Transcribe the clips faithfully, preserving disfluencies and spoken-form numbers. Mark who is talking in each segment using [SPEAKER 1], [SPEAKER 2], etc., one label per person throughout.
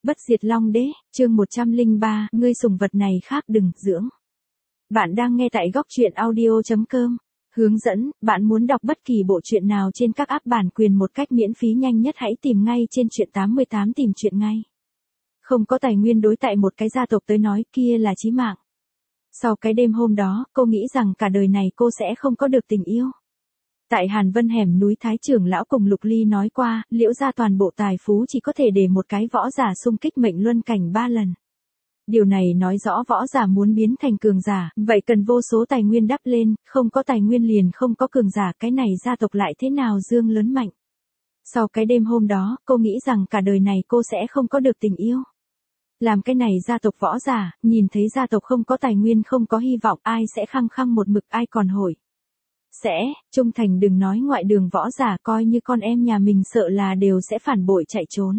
[SPEAKER 1] Bất diệt Long Đế, chương một trăm lẻ ba, ngươi sùng vật này khác đừng dưỡng. Bạn đang nghe tại góc truyện audio chấm com. Hướng dẫn, bạn muốn đọc bất kỳ bộ truyện nào trên các app bản quyền một cách miễn phí nhanh nhất hãy tìm ngay trên truyện tám mươi tám tìm truyện ngay. Không có tài nguyên đối tại một cái gia tộc tới nói kia là chí mạng. Sau cái đêm hôm đó, cô nghĩ rằng cả đời này cô sẽ không có được tình yêu. Tại Hàn Vân hẻm núi Thái trưởng lão cùng Lục Ly nói qua, Liễu gia toàn bộ tài phú chỉ có thể để một cái võ giả xung kích mệnh luân cảnh ba lần. Điều này nói rõ võ giả muốn biến thành cường giả, vậy cần vô số tài nguyên đắp lên, không có tài nguyên liền không có cường giả, cái này gia tộc lại thế nào dương lớn mạnh. Sau cái đêm hôm đó, cô nghĩ rằng cả đời này cô sẽ không có được tình yêu. Làm cái này gia tộc võ giả, nhìn thấy gia tộc không có tài nguyên không có hy vọng, ai sẽ khăng khăng một mực ai còn hỏi. Sẽ, trung thành đừng nói ngoại đường võ giả, coi như con em nhà mình sợ là đều sẽ phản bội chạy trốn.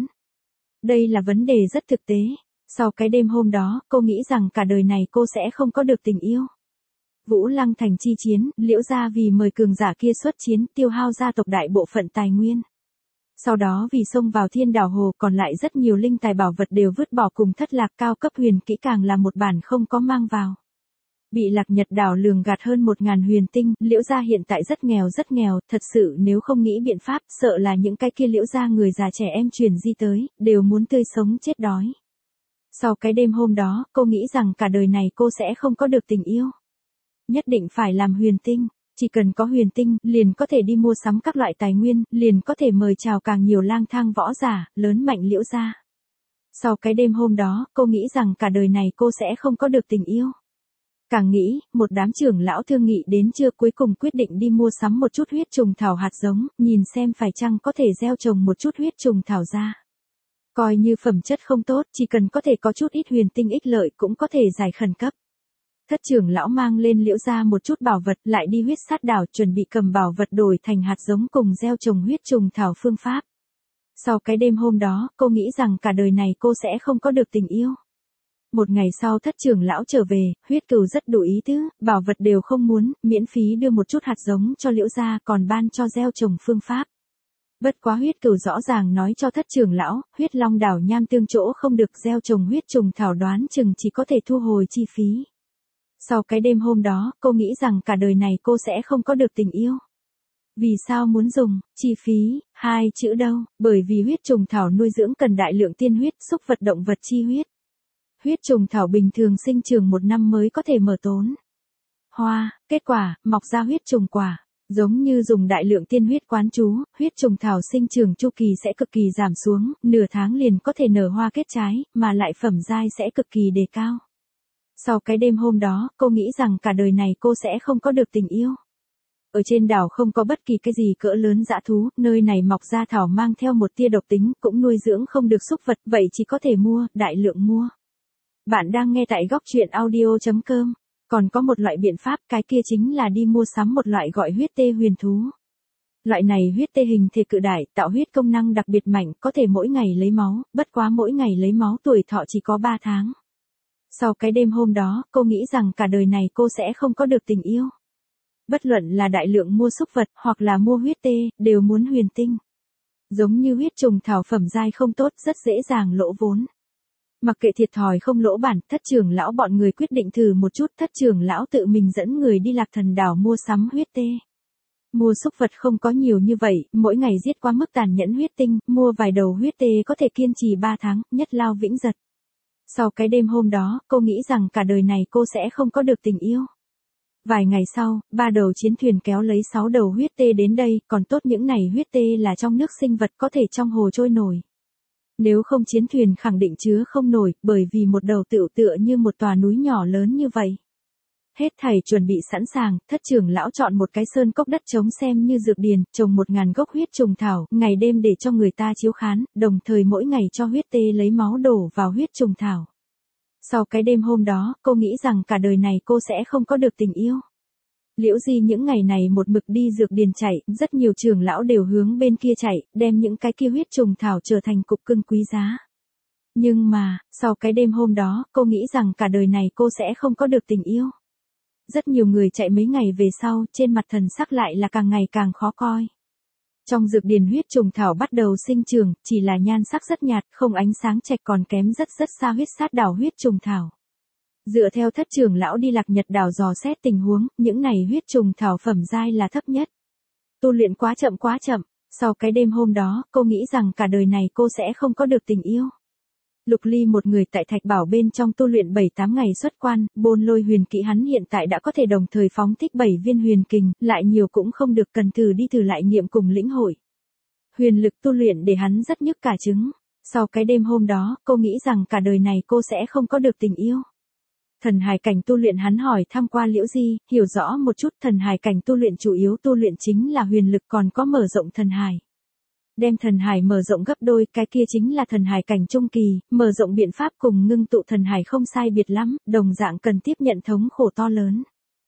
[SPEAKER 1] Đây là vấn đề rất thực tế. Sau cái đêm hôm đó, cô nghĩ rằng cả đời này cô sẽ không có được tình yêu. Vũ Lăng Thành chi chiến, Liễu gia vì mời cường giả kia xuất chiến, tiêu hao gia tộc đại bộ phận tài nguyên. Sau đó vì xông vào Thiên Đảo Hồ còn lại rất nhiều linh tài bảo vật đều vứt bỏ cùng thất lạc cao cấp huyền kỹ càng là một bản không có mang vào. Bị Lạc Nhật đảo lường gạt hơn một ngàn huyền tinh, Liễu gia hiện tại rất nghèo rất nghèo, thật sự nếu không nghĩ biện pháp, sợ là những cái kia Liễu gia người già trẻ em truyền di tới, đều muốn tươi sống chết đói. Sau cái đêm hôm đó, cô nghĩ rằng cả đời này cô sẽ không có được tình yêu. Nhất định phải làm huyền tinh, chỉ cần có huyền tinh, liền có thể đi mua sắm các loại tài nguyên, liền có thể mời chào càng nhiều lang thang võ giả, lớn mạnh Liễu gia. Sau cái đêm hôm đó, cô nghĩ rằng cả đời này cô sẽ không có được tình yêu. Càng nghĩ, một đám trưởng lão thương nghị đến trưa cuối cùng quyết định đi mua sắm một chút huyết trùng thảo hạt giống, nhìn xem phải chăng có thể gieo trồng một chút huyết trùng thảo ra. Coi như phẩm chất không tốt, chỉ cần có thể có chút ít huyền tinh ích lợi cũng có thể giải khẩn cấp. Thất trưởng lão mang lên Liễu gia một chút bảo vật, lại đi huyết sát đảo chuẩn bị cầm bảo vật đổi thành hạt giống cùng gieo trồng huyết trùng thảo phương pháp. Sau cái đêm hôm đó, cô nghĩ rằng cả đời này cô sẽ không có được tình yêu. Một ngày sau thất trưởng lão trở về, huyết cừu rất đủ ý tứ, bảo vật đều không muốn, miễn phí đưa một chút hạt giống cho Liễu gia còn ban cho gieo trồng phương pháp. Bất quá huyết cừu rõ ràng nói cho thất trưởng lão, huyết long đảo nham tương chỗ không được gieo trồng huyết trùng thảo đoán chừng chỉ có thể thu hồi chi phí. Sau cái đêm hôm đó, cô nghĩ rằng cả đời này cô sẽ không có được tình yêu. Vì sao muốn dùng, chi phí, hai chữ đâu, bởi vì huyết trùng thảo nuôi dưỡng cần đại lượng tiên huyết, xúc vật động vật chi huyết. Huyết trùng thảo bình thường sinh trưởng một năm mới có thể mở tốn hoa, kết quả, mọc ra huyết trùng quả. Giống như dùng đại lượng tiên huyết quán chú, huyết trùng thảo sinh trưởng chu kỳ sẽ cực kỳ giảm xuống, nửa tháng liền có thể nở hoa kết trái, mà lại phẩm giai sẽ cực kỳ đề cao. Sau cái đêm hôm đó, cô nghĩ rằng cả đời này cô sẽ không có được tình yêu. Ở trên đảo không có bất kỳ cái gì cỡ lớn dã thú, nơi này mọc ra thảo mang theo một tia độc tính, cũng nuôi dưỡng không được xúc vật, vậy chỉ có thể mua, đại lượng mua. Bạn đang nghe tại góc truyện audio chấm com. Còn có một loại biện pháp, cái kia chính là đi mua sắm một loại gọi huyết tê huyền thú. Loại này huyết tê hình thể cự đại, tạo huyết công năng đặc biệt mạnh, có thể mỗi ngày lấy máu, bất quá mỗi ngày lấy máu tuổi thọ chỉ có ba tháng. Sau cái đêm hôm đó, cô nghĩ rằng cả đời này cô sẽ không có được tình yêu. Bất luận là đại lượng mua xúc vật, hoặc là mua huyết tê, đều muốn huyền tinh. Giống như huyết trùng thảo phẩm giai không tốt, rất dễ dàng lỗ vốn. Mặc kệ thiệt thòi không lỗ bản, thất trưởng lão bọn người quyết định thử một chút, thất trưởng lão tự mình dẫn người đi Lạc Thần đảo mua sắm huyết tê. Mua xúc vật không có nhiều như vậy, mỗi ngày giết quá mức tàn nhẫn huyết tinh, mua vài đầu huyết tê có thể kiên trì ba tháng, nhất lao vĩnh giật. Sau cái đêm hôm đó, cô nghĩ rằng cả đời này cô sẽ không có được tình yêu. Vài ngày sau, ba đầu chiến thuyền kéo lấy sáu đầu huyết tê đến đây, còn tốt những này huyết tê là trong nước sinh vật có thể trong hồ trôi nổi. Nếu không chiến thuyền khẳng định chứa không nổi, bởi vì một đầu tựu tựa như một tòa núi nhỏ lớn như vậy. Hết thảy chuẩn bị sẵn sàng, thất trưởng lão chọn một cái sơn cốc đất trống xem như dược điền, trồng một ngàn gốc huyết trùng thảo, ngày đêm để cho người ta chiếu khán, đồng thời mỗi ngày cho huyết tê lấy máu đổ vào huyết trùng thảo. Sau cái đêm hôm đó, cô nghĩ rằng cả đời này cô sẽ không có được tình yêu. Liễu Di những ngày này một mực đi dược điền chạy, rất nhiều trưởng lão đều hướng bên kia chạy, đem những cái kia huyết trùng thảo trở thành cục cưng quý giá. Nhưng mà, sau cái đêm hôm đó, cô nghĩ rằng cả đời này cô sẽ không có được tình yêu. Rất nhiều người chạy mấy ngày về sau, trên mặt thần sắc lại là càng ngày càng khó coi. Trong dược điền huyết trùng thảo bắt đầu sinh trưởng, chỉ là nhan sắc rất nhạt, không ánh sáng chạch còn kém rất rất xa huyết sát đảo huyết trùng thảo. Dựa theo thất trưởng lão đi Lạc Nhật đảo dò xét tình huống, những này huyết trùng thảo phẩm giai là thấp nhất. Tu luyện quá chậm quá chậm, sau cái đêm hôm đó, cô nghĩ rằng cả đời này cô sẽ không có được tình yêu. Lục Ly một người tại Thạch Bảo bên trong tu luyện bảy tám ngày xuất quan, Bôn Lôi huyền kỹ hắn hiện tại đã có thể đồng thời phóng thích bảy viên huyền kình, lại nhiều cũng không được, cần thử đi thử lại nghiệm cùng lĩnh hội. Huyền lực tu luyện để hắn rất nhức cả trứng. Sau cái đêm hôm đó, cô nghĩ rằng cả đời này cô sẽ không có được tình yêu. Thần hài cảnh tu luyện hắn hỏi thăm qua Liễu Di, hiểu rõ một chút, thần hài cảnh tu luyện chủ yếu tu luyện chính là huyền lực, còn có mở rộng thần hài. Đem thần hài mở rộng gấp đôi, cái kia chính là thần hài cảnh trung kỳ, mở rộng biện pháp cùng ngưng tụ thần hài không sai biệt lắm, đồng dạng cần tiếp nhận thống khổ to lớn.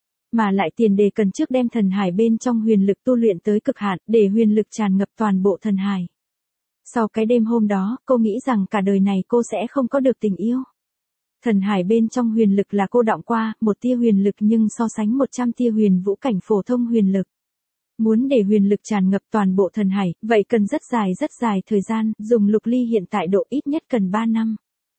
[SPEAKER 1] Mà lại tiền đề cần trước đem thần hài bên trong huyền lực tu luyện tới cực hạn, để huyền lực tràn ngập toàn bộ thần hài. Sau cái đêm hôm đó, cô nghĩ rằng cả đời này cô sẽ không có được tình yêu. Thần hải bên trong huyền lực là cô đọng qua, một tia huyền lực nhưng so sánh một trăm tia huyền vũ cảnh phổ thông huyền lực. Muốn để huyền lực tràn ngập toàn bộ thần hải, vậy cần rất dài rất dài thời gian, dùng Lục Ly hiện tại độ ít nhất cần ba năm.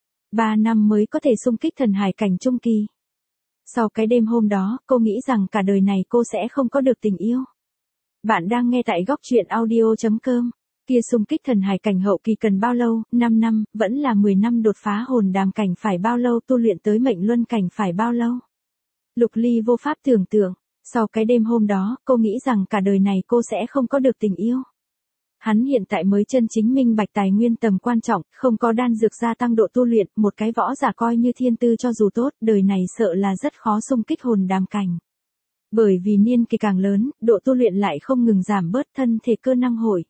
[SPEAKER 1] ba năm mới có thể xung kích thần hải cảnh trung kỳ. Sau cái đêm hôm đó, cô nghĩ rằng cả đời này cô sẽ không có được tình yêu. Bạn đang nghe tại góc truyện audio chấm com. Kia xung kích thần hải cảnh hậu kỳ cần bao lâu, năm năm, vẫn là mười năm, đột phá hồn đàm cảnh phải bao lâu, tu luyện tới mệnh luân cảnh phải bao lâu. Lục Ly vô pháp tưởng tượng, sau cái đêm hôm đó, cô nghĩ rằng cả đời này cô sẽ không có được tình yêu. Hắn hiện tại mới chân chính minh bạch tài nguyên tầm quan trọng, không có đan dược gia tăng độ tu luyện, một cái võ giả coi như thiên tư cho dù tốt, đời này sợ là rất khó xung kích hồn đàm cảnh. Bởi vì niên kỳ càng lớn, độ tu luyện lại không ngừng giảm bớt, thân thể cơ năng hội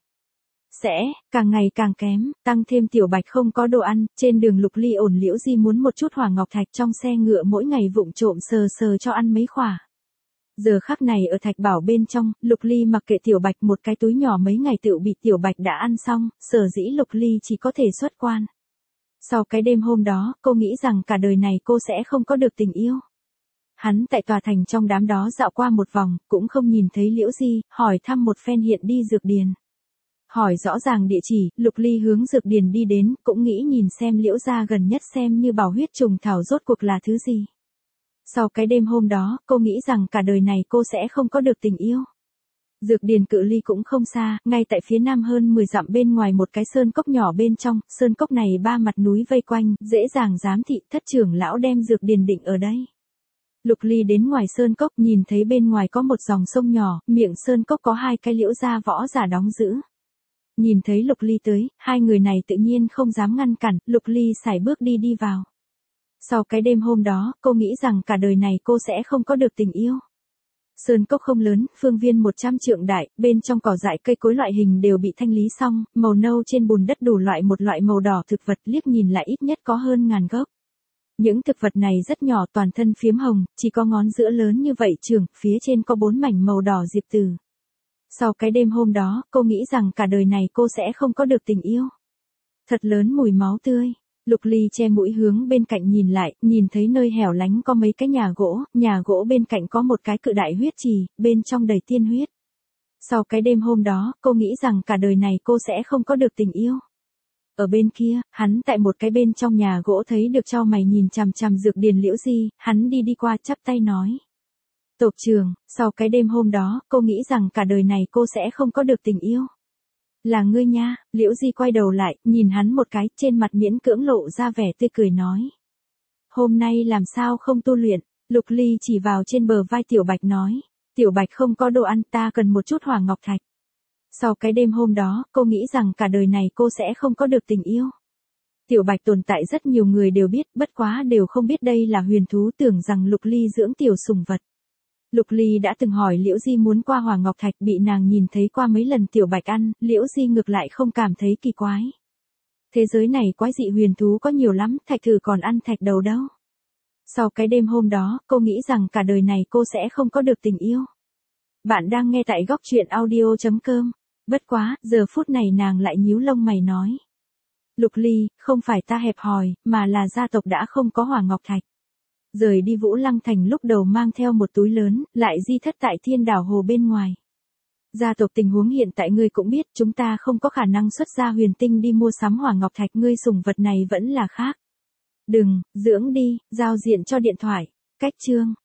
[SPEAKER 1] sẽ càng ngày càng kém, tăng thêm Tiểu Bạch không có đồ ăn, trên đường Lục Ly ổn Liễu Di muốn một chút hỏa ngọc thạch trong xe ngựa mỗi ngày vụng trộm sờ sờ cho ăn mấy khỏa. Giờ khắc này ở Thạch Bảo bên trong, Lục Ly mặc kệ Tiểu Bạch, một cái túi nhỏ mấy ngày tựu bị Tiểu Bạch đã ăn xong, sở dĩ Lục Ly chỉ có thể xuất quan. Sau cái đêm hôm đó, cô nghĩ rằng cả đời này cô sẽ không có được tình yêu. Hắn tại tòa thành trong đám đó dạo qua một vòng, cũng không nhìn thấy Liễu Di, hỏi thăm một phen hiện đi dược điền. Hỏi rõ ràng địa chỉ, Lục Ly hướng dược điền đi đến, cũng nghĩ nhìn xem Liễu gia gần nhất xem như bảo huyết trùng thảo rốt cuộc là thứ gì. Sau cái đêm hôm đó, cô nghĩ rằng cả đời này cô sẽ không có được tình yêu. Dược điền cự ly cũng không xa, ngay tại phía nam hơn mười dặm bên ngoài một cái sơn cốc nhỏ bên trong, sơn cốc này ba mặt núi vây quanh, dễ dàng giám thị, thất trưởng lão đem dược điền định ở đây. Lục Ly đến ngoài sơn cốc, nhìn thấy bên ngoài có một dòng sông nhỏ, miệng sơn cốc có hai cái Liễu gia võ giả đóng giữ. Nhìn thấy Lục Ly tới, hai người này tự nhiên không dám ngăn cản, Lục Ly sải bước đi đi vào. Sau cái đêm hôm đó, cô nghĩ rằng cả đời này cô sẽ không có được tình yêu. Sơn cốc không lớn, phương viên một trăm trượng đại, bên trong cỏ dại cây cối loại hình đều bị thanh lý xong, màu nâu trên bùn đất đủ loại một loại màu đỏ thực vật, liếc nhìn lại ít nhất có hơn ngàn gốc. Những thực vật này rất nhỏ, toàn thân phiếm hồng, chỉ có ngón giữa lớn như vậy trường, phía trên có bốn mảnh màu đỏ diệp tử. Sau cái đêm hôm đó, cô nghĩ rằng cả đời này cô sẽ không có được tình yêu. Thật lớn mùi máu tươi. Lục Ly che mũi hướng bên cạnh nhìn lại, nhìn thấy nơi hẻo lánh có mấy cái nhà gỗ, nhà gỗ bên cạnh có một cái cự đại huyết trì, bên trong đầy tiên huyết. Sau cái đêm hôm đó, cô nghĩ rằng cả đời này cô sẽ không có được tình yêu. Ở bên kia, hắn tại một cái bên trong nhà gỗ thấy được chau mày nhìn chằm chằm dược điền Liễu Di, hắn đi đi qua chắp tay nói. Tộc trưởng, sau cái đêm hôm đó, cô nghĩ rằng cả đời này cô sẽ không có được tình yêu. Là ngươi nha, Liễu Di quay đầu lại, nhìn hắn một cái, trên mặt miễn cưỡng lộ ra vẻ tươi cười nói. Hôm nay làm sao không tu luyện, Lục Ly chỉ vào trên bờ vai Tiểu Bạch nói. Tiểu Bạch không có đồ ăn, ta cần một chút hỏa ngọc thạch. Sau cái đêm hôm đó, cô nghĩ rằng cả đời này cô sẽ không có được tình yêu. Tiểu Bạch tồn tại rất nhiều người đều biết, bất quá đều không biết đây là huyền thú, tưởng rằng Lục Ly dưỡng tiểu sủng vật. Lục Ly đã từng hỏi Liễu Di muốn qua hỏa ngọc thạch, bị nàng nhìn thấy qua mấy lần Tiểu Bạch ăn, Liễu Di ngược lại không cảm thấy kỳ quái. Thế giới này quái dị huyền thú có nhiều lắm, thạch thử còn ăn thạch đầu đâu. Sau cái đêm hôm đó, cô nghĩ rằng cả đời này cô sẽ không có được tình yêu. Bạn đang nghe tại góc truyện audio chấm com. Bất quá, giờ phút này nàng lại nhíu lông mày nói. Lục Ly, không phải ta hẹp hòi, mà là gia tộc đã không có hỏa ngọc thạch. Rời đi Vũ Lăng Thành lúc đầu mang theo một túi lớn, lại di thất tại Thiên Đảo Hồ bên ngoài. Gia tộc tình huống hiện tại ngươi cũng biết, chúng ta không có khả năng xuất ra huyền tinh đi mua sắm hỏa ngọc thạch, ngươi sủng vật này vẫn là khác. Đừng, dưỡng đi, giao diện cho điện thoại. Cách chương.